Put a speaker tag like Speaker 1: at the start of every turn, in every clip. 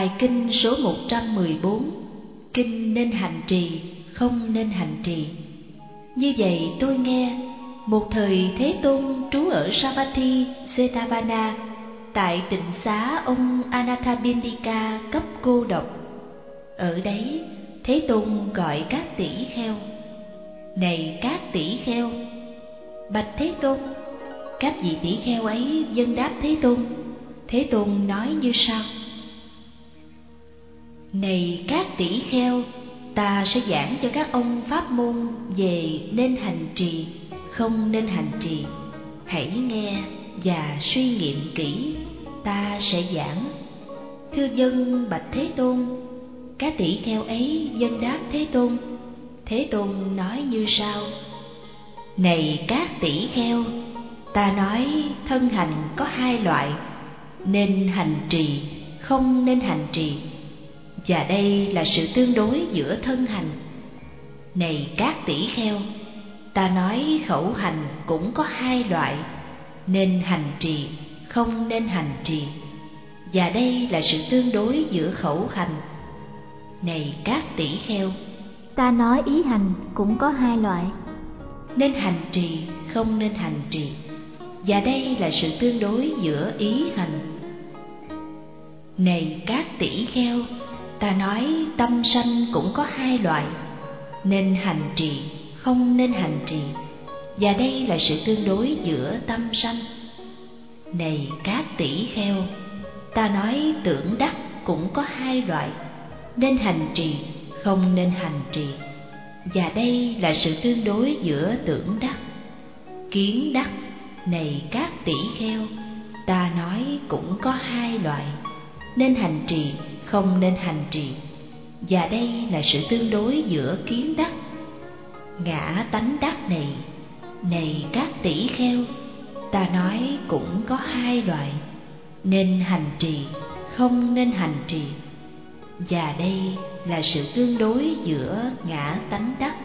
Speaker 1: Bài kinh số 114, kinh nên hành trì, không nên hành trì. Như vậy tôi nghe, một thời Thế Tôn trú ở Savatthi, Jetavana, tại tịnh xá ông Anathapindika cấp cô độc. Ở đấy, Thế Tôn gọi các tỷ kheo: Này các tỷ kheo! Bạch Thế Tôn! Các vị tỷ kheo ấy vâng đáp Thế Tôn. Thế Tôn nói như sau: Này các tỷ kheo! Ta sẽ giảng cho các ông pháp môn về nên hành trì, không nên hành trì. Hãy nghe và suy nghiệm kỹ, ta sẽ giảng. Thưa vâng, bạch Thế Tôn. Các tỷ kheo ấy vâng đáp Thế Tôn. Thế Tôn nói như sau: Này các tỷ kheo! Ta nói thân hành có hai loại, nên hành trì, không nên hành trì. Và đây là sự tương đối giữa thân hành. Này các tỷ kheo! Ta nói khẩu hành cũng có hai loại, nên hành trì, không nên hành trì. Và đây là sự tương đối giữa khẩu hành. Này các tỷ kheo!
Speaker 2: Ta nói ý hành cũng có hai loại,
Speaker 1: nên hành trì, không nên hành trì. Và đây là sự tương đối giữa ý hành. Này các tỷ kheo! Ta nói tâm sanh cũng có hai loại, nên hành trì, không nên hành trì. Và đây là sự tương đối giữa tâm sanh. Này các tỷ kheo! Ta nói tưởng đắc cũng có hai loại, nên hành trì, không nên hành trì. Và đây là sự tương đối giữa tưởng đắc, kiến đắc. Này các tỷ kheo! Ta nói cũng có hai loại, nên hành trì, không nên hành trì. Và đây là sự tương đối giữa kiến đắc, ngã tánh đắc này. Này các tỷ kheo! Ta nói cũng có hai loại, nên hành trì, không nên hành trì. Và đây là sự tương đối giữa ngã tánh đắc.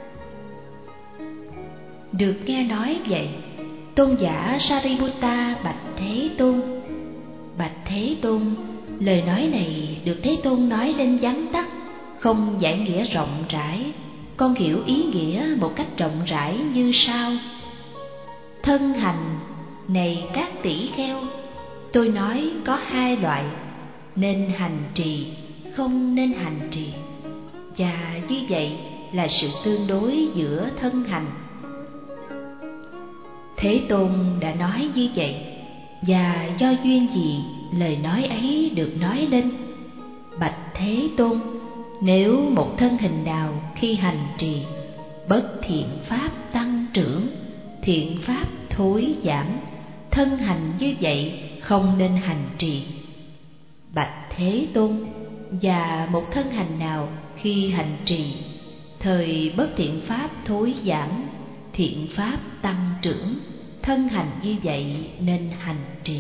Speaker 1: Được nghe nói vậy, tôn giả Sariputta bạch Thế Tôn: Bạch Thế Tôn! Lời nói này được Thế Tôn nói lên vắn tắt, không giải nghĩa rộng rãi. Con hiểu ý nghĩa một cách rộng rãi như sau: Thân hành, này các tỷ kheo! Tôi nói có hai loại, nên hành trì, không nên hành trì. Và như vậy là sự tương đối giữa thân hành. Thế Tôn đã nói như vậy, và do duyên gì lời nói ấy được nói lên? Bạch Thế Tôn! Nếu một thân hình nào khi hành trì, bất thiện pháp tăng trưởng, thiện pháp thối giảm, thân hành như vậy không nên hành trì. Bạch Thế Tôn! Và một thân hành nào khi hành trì, thời bất thiện pháp thối giảm, thiện pháp tăng trưởng, thân hành như vậy nên hành trì.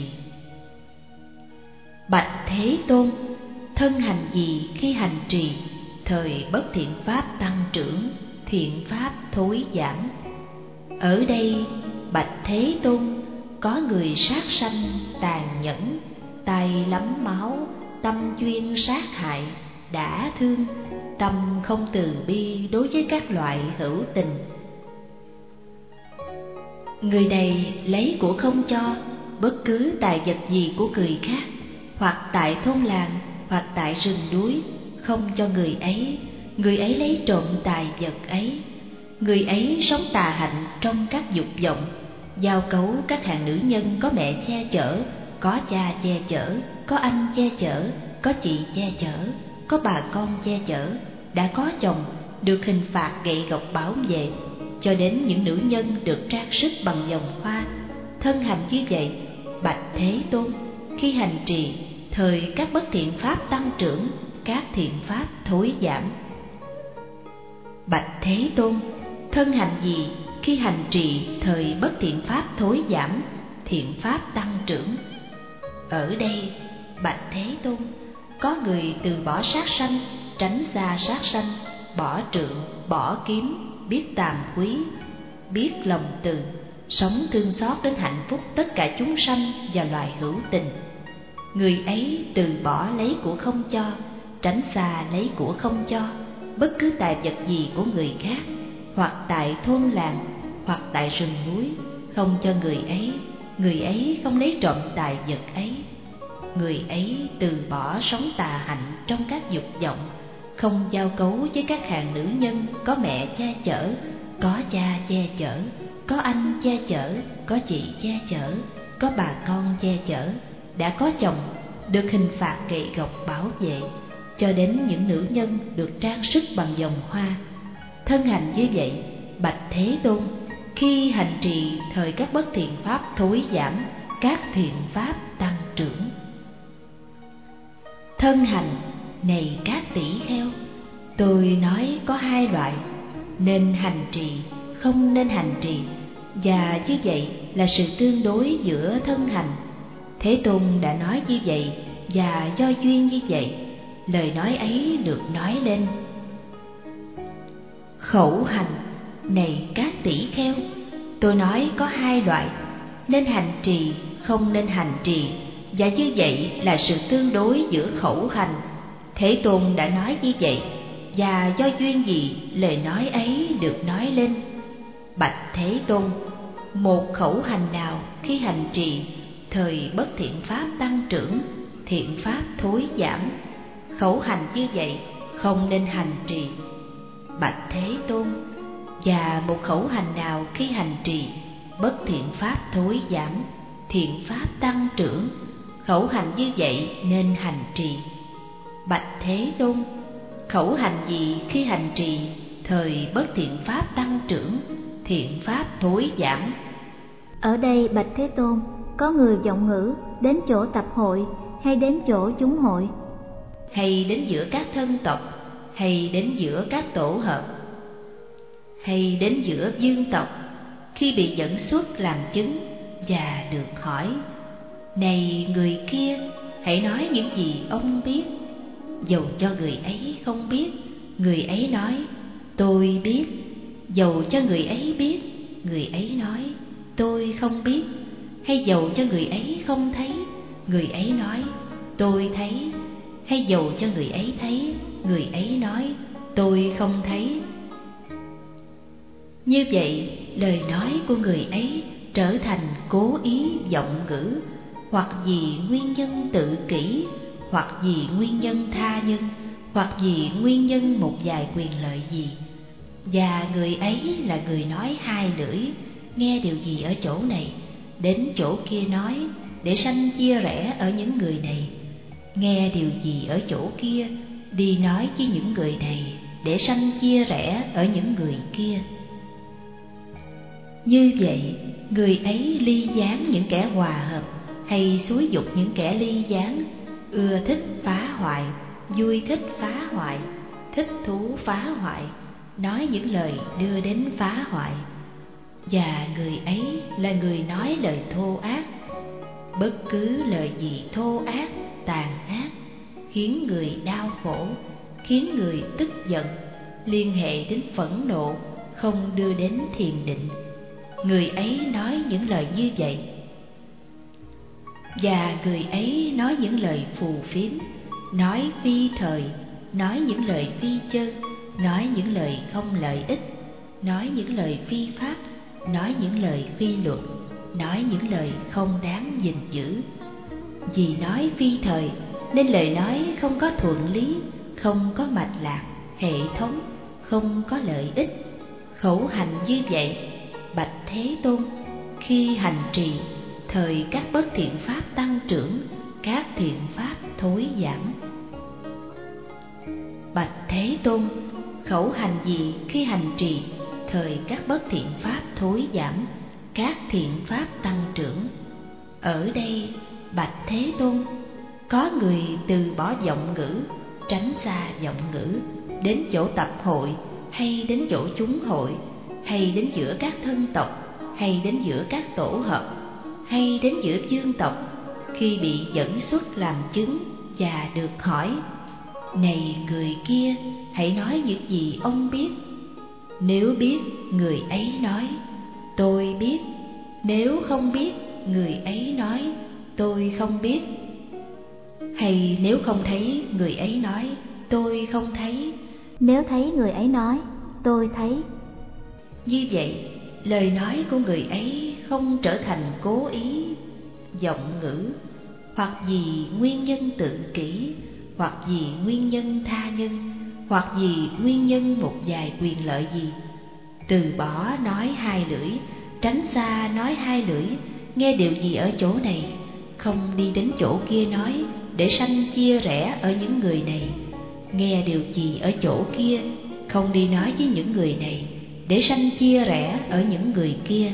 Speaker 1: Bạch Thế Tôn! Thân hành gì khi hành trì, thời bất thiện pháp tăng trưởng, thiện pháp thối giảm? Ở đây, bạch Thế Tôn, có người sát sanh tàn nhẫn, tay lắm máu, tâm chuyên sát hại, đã thương, tâm không từ bi đối với các loại hữu tình. Người này lấy của không cho bất cứ tài vật gì của người khác, hoặc tại thôn làng, hoặc tại rừng núi, không cho người ấy lấy trộm tài vật ấy. Người ấy sống tà hạnh trong các dục vọng, giao cấu các hạng nữ nhân có mẹ che chở, có cha che chở, có anh che chở, có chị che chở, có bà con che chở, đã có chồng, được hình phạt gậy gộc bảo vệ, cho đến những nữ nhân được trang sức bằng vòng hoa. Thân hành như vậy, bạch Thế Tôn, khi hành trì, thời các bất thiện pháp tăng trưởng, các thiện pháp thối giảm. Bạch Thế Tôn! Thân hành gì khi hành trì, thời bất thiện pháp thối giảm, thiện pháp tăng trưởng? Ở đây, bạch Thế Tôn, có người từ bỏ sát sanh, tránh xa sát sanh, bỏ trượng, bỏ kiếm, biết tàm quý, biết lòng từ, sống thương xót đến hạnh phúc tất cả chúng sanh và loài hữu tình. người ấy từ bỏ lấy của không cho, tránh xa lấy của không cho, bất cứ tài vật gì của người khác, hoặc tại thôn làng, hoặc tại rừng núi, không cho người ấy không lấy trộm tài vật ấy. Người ấy từ bỏ sống tà hạnh trong các dục vọng, không giao cấu với các hàng nữ nhân có mẹ che chở, có cha che chở, có anh che chở, có chị che chở, có bà con che chở, đã có chồng, được hình phạt gậy gộc bảo vệ, cho đến những nữ nhân được trang sức bằng vòng hoa. Thân hành như vậy, bạch Thế Tôn, khi hành trì thời các bất thiện pháp thối giảm, các thiện pháp tăng trưởng. Thân hành này các tỷ kheo, tôi nói có hai loại, nên hành trì, không nên hành trì, và như vậy là sự tương đối giữa thân hành. Thế Tôn đã nói như vậy, và do duyên như vậy, lời nói ấy được nói lên. Khẩu hành này các tỷ kheo, tôi nói có hai loại, nên hành trì, không nên hành trì, và như vậy là sự tương đối giữa khẩu hành. Thế Tôn đã nói như vậy, và do duyên gì lời nói ấy được nói lên. Bạch Thế Tôn, một khẩu hành nào khi hành trì thời bất thiện pháp tăng trưởng, thiện pháp thối giảm, khẩu hành như vậy không nên hành trì. Bạch Thế Tôn, và một khẩu hành nào khi hành trì bất thiện pháp thối giảm, thiện pháp tăng trưởng, khẩu hành như vậy nên hành trì. Bạch Thế Tôn, khẩu hành gì khi hành trì thời bất thiện pháp tăng trưởng, thiện pháp thối giảm?
Speaker 2: Ở đây bạch Thế Tôn, có người vọng ngữ đến chỗ tập hội hay đến chỗ chúng hội,
Speaker 1: hay đến giữa các thân tộc, hay đến giữa các tổ hợp, hay đến giữa vương tộc, khi bị dẫn xuất làm chứng và được hỏi: này người kia, hãy nói những gì ông biết. Dầu cho người ấy không biết, người ấy nói: tôi biết. Dầu cho người ấy biết, người ấy nói: tôi không biết. Hay dầu cho người ấy không thấy, người ấy nói: tôi thấy. Hay dầu cho người ấy thấy, người ấy nói: tôi không thấy. Như vậy, lời nói của người ấy trở thành cố ý vọng ngữ, hoặc vì nguyên nhân tự kỷ, hoặc vì nguyên nhân tha nhân, hoặc vì nguyên nhân một vài quyền lợi gì. Và người ấy là người nói hai lưỡi, nghe điều gì ở chỗ này, đến chỗ kia nói, để sanh chia rẽ ở những người này. Nghe điều gì ở chỗ kia, đi nói với những người này, để sanh chia rẽ ở những người kia. Như vậy, người ấy ly gián những kẻ hòa hợp, hay xúi dục những kẻ ly gián, ưa thích phá hoại, vui thích phá hoại, thích thú phá hoại, nói những lời đưa đến phá hoại. Và người ấy là người nói lời thô ác. Bất cứ lời gì thô ác, tàn ác, khiến người đau khổ, khiến người tức giận, liên hệ đến phẫn nộ, không đưa đến thiền định, người ấy nói những lời như vậy. Và người ấy nói những lời phù phiếm, nói phi thời, nói những lời phi chân, nói những lời không lợi ích, nói những lời phi pháp, nói những lời phi luật, nói những lời không đáng gìn giữ. Vì nói phi thời nên lời nói không có thuận lý, không có mạch lạc, hệ thống, không có lợi ích. Khẩu hành như vậy, bạch Thế Tôn, khi hành trì thời các bất thiện pháp tăng trưởng, các thiện pháp thối giảm. Bạch Thế Tôn, khẩu hành gì khi hành trì thời các bất thiện pháp thối giảm, các thiện pháp tăng trưởng? Ở đây bạch Thế Tôn, có người từ bỏ vọng ngữ, tránh xa vọng ngữ, đến chỗ tập hội, hay đến chỗ chúng hội, hay đến giữa các thân tộc, hay đến giữa các tổ hợp, hay đến giữa vương tộc, khi bị dẫn xuất làm chứng và được hỏi: này người kia, hãy nói những gì ông biết. Nếu biết, người ấy nói: tôi biết. Nếu không biết, người ấy nói: tôi không biết. Hay nếu không thấy, người ấy nói tôi không thấy.
Speaker 2: Nếu thấy, người ấy nói tôi thấy.
Speaker 1: Như vậy, lời nói của người ấy không trở thành cố ý, vọng ngữ, hoặc vì nguyên nhân tự kỷ, hoặc vì nguyên nhân tha nhân, hoặc vì nguyên nhân một vài quyền lợi gì. Từ bỏ nói hai lưỡi, tránh xa nói hai lưỡi, nghe điều gì ở chỗ này, không đi đến chỗ kia nói, để sanh chia rẽ ở những người này. Nghe điều gì ở chỗ kia, không đi nói với những người này, để sanh chia rẽ ở những người kia.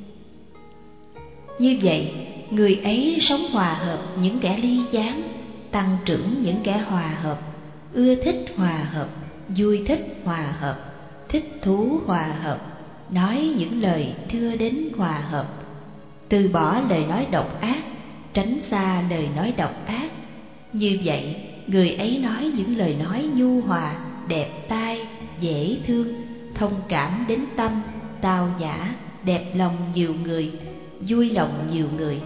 Speaker 1: Như vậy, người ấy sống hòa hợp những kẻ ly gián, tăng trưởng những kẻ hòa hợp, ưa thích hòa hợp, vui thích hòa hợp, thích thú hòa hợp, nói những lời đưa đến hòa hợp. Từ bỏ lời nói độc ác, tránh xa lời nói độc ác. Như vậy, người ấy nói những lời nói nhu hòa, đẹp tai, dễ thương, thông cảm đến tâm, tao nhã, đẹp lòng nhiều người, vui lòng nhiều người.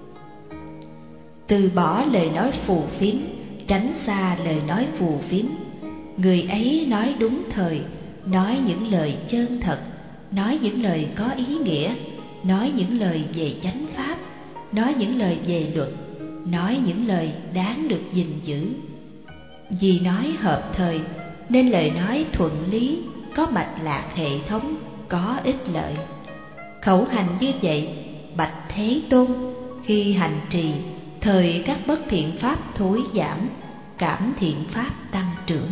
Speaker 1: Từ bỏ lời nói phù phiếm, tránh xa lời nói phù phiếm. Người ấy nói đúng thời, nói những lời chân thật, nói những lời có ý nghĩa, nói những lời về chánh pháp, nói những lời về luật, nói những lời đáng được gìn giữ. Vì nói hợp thời nên lời nói thuận lý, có mạch lạc hệ thống, có ích lợi. Khẩu hành như vậy, bạch Thế Tôn, khi hành trì, thời các bất thiện pháp thối giảm, cảm thiện pháp tăng trưởng.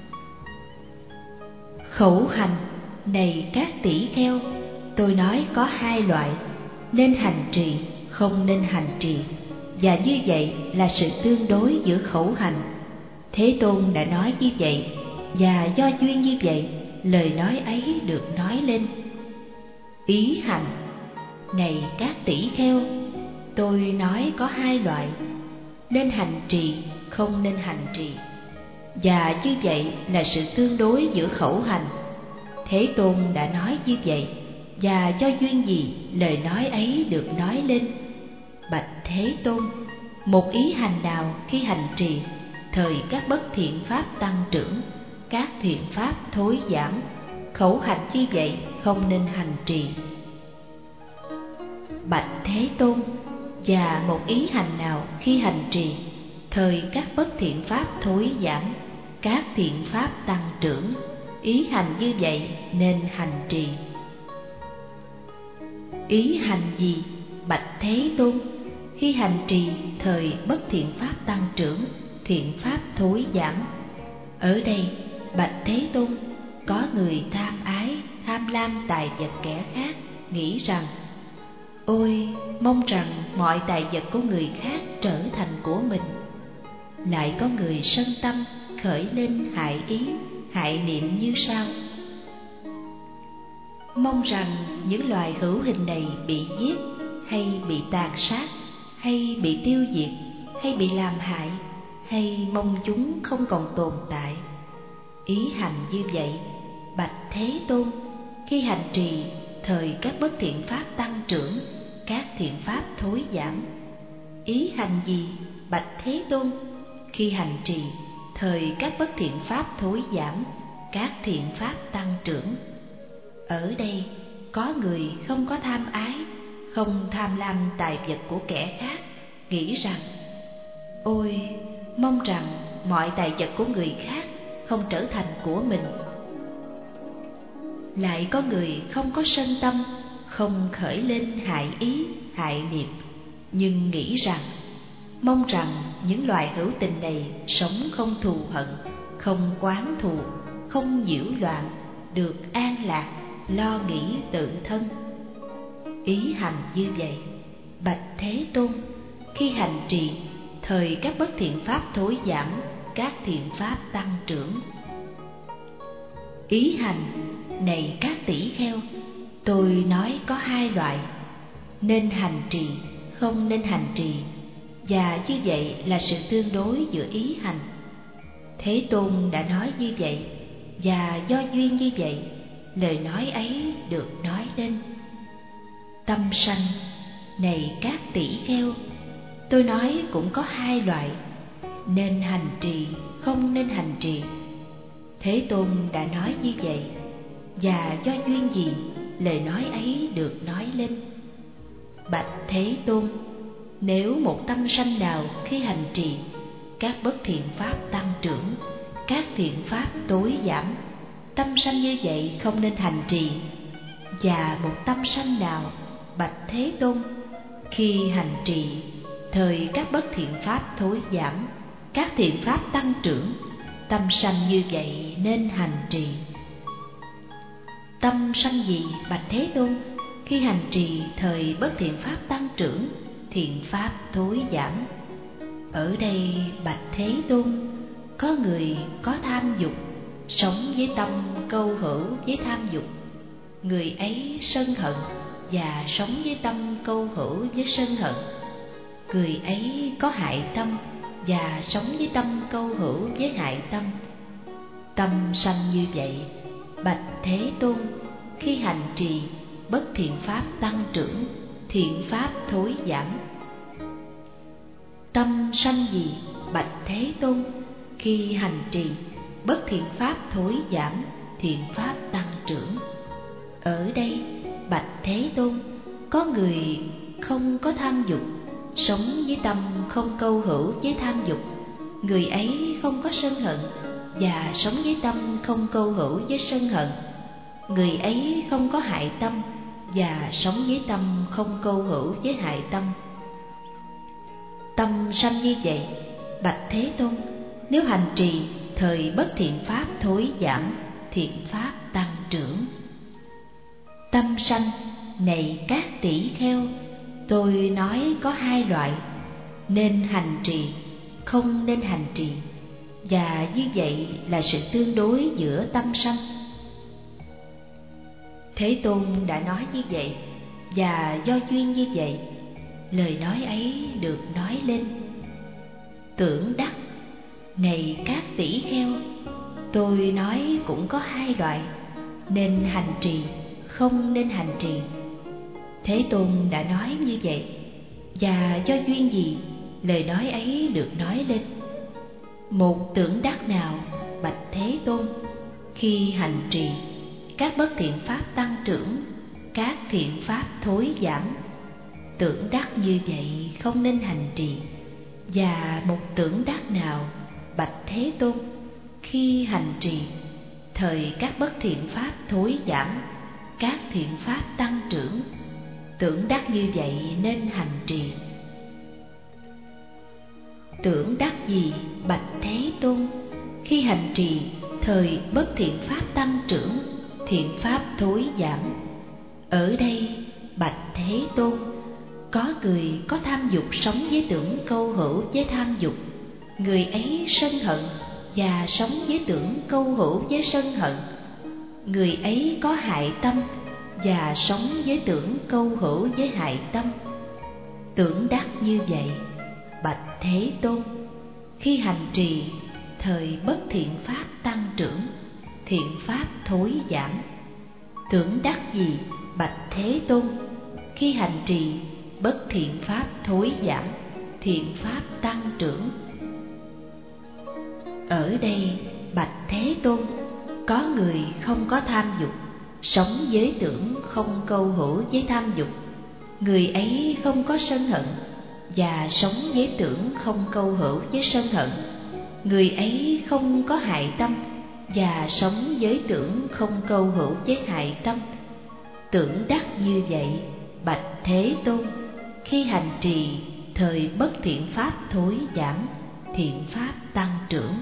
Speaker 1: Khẩu hành này các tỷ kheo, tôi nói có hai loại, nên hành trì, không nên hành trì, và như vậy là sự tương đối giữa khẩu hành. Thế Tôn đã nói như vậy, và do duyên như vậy, lời nói ấy được nói lên. Ý hành này các tỷ kheo, tôi nói có hai loại, nên hành trì, không nên hành trì, và như vậy là sự tương đối giữa khẩu hành. Thế Tôn đã nói như vậy, và do duyên gì lời nói ấy được nói lên. Bạch Thế Tôn, một ý hành nào khi hành trì, thời các bất thiện pháp tăng trưởng, các thiện pháp thối giảm, khẩu hành như vậy không nên hành trì. Bạch Thế Tôn, và một ý hành nào khi hành trì, thời các bất thiện pháp thối giảm, các thiện pháp tăng trưởng, ý hành như vậy nên hành trì. Ý hành gì? Bạch Thế Tôn, khi hành trì thời bất thiện pháp tăng trưởng, thiện pháp thối giảm. Ở đây, bạch Thế Tôn, có người tham ái, tham lam tài vật kẻ khác, nghĩ rằng: ôi, mong rằng mọi tài vật của người khác trở thành của mình. Lại có người sân tâm, khởi lên hại ý, hại niệm như sau: mong rằng những loài hữu hình này bị giết, hay bị tàn sát, hay bị tiêu diệt, hay bị làm hại, hay mong chúng không còn tồn tại. Ý hành như vậy, bạch Thế Tôn, khi hành trì, thời các bất thiện pháp tăng trưởng, các thiện pháp thối giảm. Ý hành gì? Bạch Thế Tôn, khi hành trì, thời các bất thiện pháp thối giảm, các thiện pháp tăng trưởng. Ở đây, có người không có tham ái, không tham lam tài vật của kẻ khác, nghĩ rằng: ôi, mong rằng mọi tài vật của người khác không trở thành của mình. Lại có người không có sân tâm, không khởi lên hại ý, hại niệm, nhưng nghĩ rằng: mong rằng những loài hữu tình này sống không thù hận, không oán thù, không nhiễu loạn, được an lạc, lo nghĩ tự thân. Ý hành như vậy, bạch Thế Tôn, khi hành trì, thời các bất thiện pháp thối giảm, các thiện pháp tăng trưởng. Ý hành này các tỷ kheo, tôi nói có hai loại, nên hành trì, không nên hành trì, và như vậy là sự tương đối giữa ý hành. Thế Tôn đã nói như vậy, và do duyên như vậy, lời nói ấy được nói lên. Tâm sanh này các tỷ kheo, tôi nói cũng có hai loại, nên hành trì, không nên hành trì. Thế Tôn đã nói như vậy, và do duyên gì lời nói ấy được nói lên? Bạch Thế Tôn, nếu một tâm sanh nào khi hành trì, các bất thiện pháp tăng trưởng, các thiện pháp tối giảm, tâm sanh như vậy không nên hành trì. Và một tâm sanh nào, bạch Thế Tôn, khi hành trì, thời các bất thiện pháp thối giảm, các thiện pháp tăng trưởng, tâm sanh như vậy nên hành trì. Tâm sanh gì, bạch Thế Tôn, khi hành trì thời bất thiện pháp tăng trưởng, thiện pháp thối giảm? Ở đây bạch Thế Tôn, có người có tham dục, sống với tâm câu hữu với tham dục. Người ấy sân hận và sống với tâm câu hữu với sân hận. Người ấy có hại tâm và sống với tâm câu hữu với hại tâm. Tâm sanh như vậy, bạch Thế Tôn, khi hành trì, bất thiện pháp tăng trưởng, thiện pháp thối giảm. Tâm sanh gì, bạch Thế Tôn, khi hành trì, bất thiện pháp thối giảm, thiện pháp tăng trưởng? Ở đây bạch Thế Tôn, có người không có tham dục, sống với tâm không câu hữu với tham dục. Người ấy không có sân hận và sống với tâm không câu hữu với sân hận. Người ấy không có hại tâm và sống với tâm không câu hữu với hại tâm. Tâm sanh như vậy, bạch Thế Tôn, nếu hành trì thời bất thiện pháp thối giảm, thiện pháp tăng trưởng. Tâm sanh này các tỷ kheo, tôi nói có hai loại, nên hành trì, không nên hành trì. Và như vậy là sự tương đối giữa tâm sanh. Thế Tôn đã nói như vậy, và do duyên như vậy, lời nói ấy được nói lên. Tưởng đắc này các tỷ kheo, tôi nói cũng có hai loại, nên hành trì, không nên hành trì. Thế Tôn đã nói như vậy, và do duyên gì lời nói ấy được nói lên? Một tưởng đắc nào, bạch Thế Tôn, khi hành trì, các bất thiện pháp tăng trưởng, các thiện pháp thối giảm. Tưởng đắc như vậy không nên hành trì. Và một tưởng đắc nào, bạch Thế Tôn, khi hành trì, thời các bất thiện pháp thối giảm, các thiện pháp tăng trưởng. Tưởng đắc như vậy nên hành trì. Tưởng đắc gì, bạch Thế Tôn, khi hành trì, thời bất thiện pháp tăng trưởng, thiện pháp thối giảm? Ở đây bạch Thế Tôn, có người có tham dục sống với tưởng câu hữu với tham dục. Người ấy sân hận và sống với tưởng câu hữu với sân hận. Người ấy có hại tâm và sống với tưởng câu hữu với hại tâm. Tưởng đắc như vậy, bạch Thế Tôn, khi hành trì, thời bất thiện pháp tăng trưởng, thiện pháp thối giảm. Tưởng đắc gì, bạch Thế Tôn, khi hành trì, bất thiện pháp thối giảm, thiện pháp tăng trưởng? Ở đây bạch Thế Tôn, có người không có tham dục, sống với tưởng không câu hữu với tham dục. Người ấy không có sân hận và sống với tưởng không câu hữu với sân hận. Người ấy không có hại tâm và sống với tưởng không câu hữu với hại tâm. Tưởng đắc như vậy, bạch Thế Tôn, khi hành trì, thời bất thiện pháp thối giảm, thiện pháp tăng trưởng.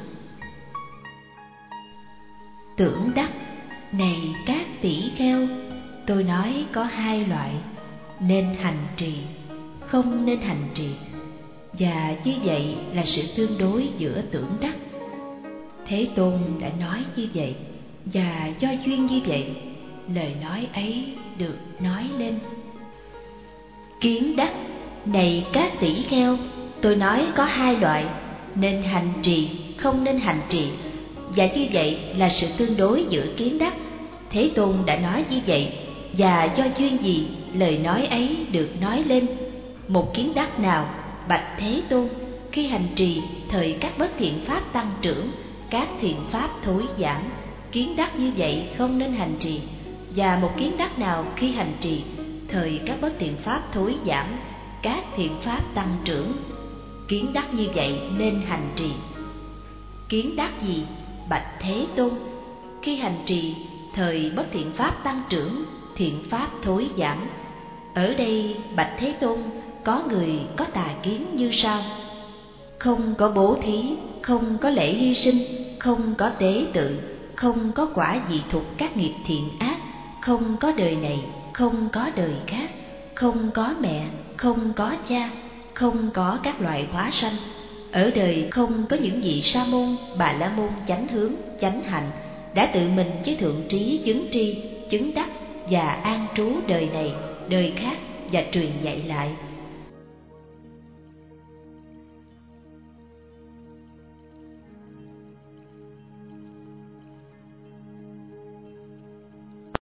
Speaker 1: Tưởng đắc này các tỷ kheo, tôi nói có hai loại, nên hành trì, không nên hành trì. Và như vậy là sự tương đối giữa tưởng đắc. Thế Tôn đã nói như vậy, và do duyên như vậy, lời nói ấy được nói lên. Kiến đắc này các tỷ kheo, tôi nói có hai loại, nên hành trì, không nên hành trì. Và như vậy là sự tương đối giữa kiến đắc. Thế Tôn đã nói như vậy, và do duyên gì lời nói ấy được nói lên? Một kiến đắc nào, bạch Thế Tôn, khi hành trì thời các bất thiện pháp tăng trưởng, các thiện pháp thối giảm. Kiến đắc như vậy không nên hành trì. Và một kiến đắc nào khi hành trì thời các bất thiện pháp thối giảm, các thiện pháp tăng trưởng, kiến đắc như vậy nên hành trì. Kiến đắc gì? Bạch Thế Tôn, khi hành trì thời bất thiện pháp tăng trưởng, thiện pháp thối giảm. Ở đây bạch Thế Tôn, có người có tà kiến như sau: không có bố thí, không có lễ hy sinh, không có tế tự, không có quả dị thục các nghiệp thiện ác, không có đời này, không có đời khác, không có mẹ, không có cha, không có các loài hóa sanh. Ở đời không có những vị sa môn, bà la môn chánh hướng, chánh hạnh đã tự mình với thượng trí chứng tri, chứng đắc và an trú đời này, đời khác và truyền dạy lại.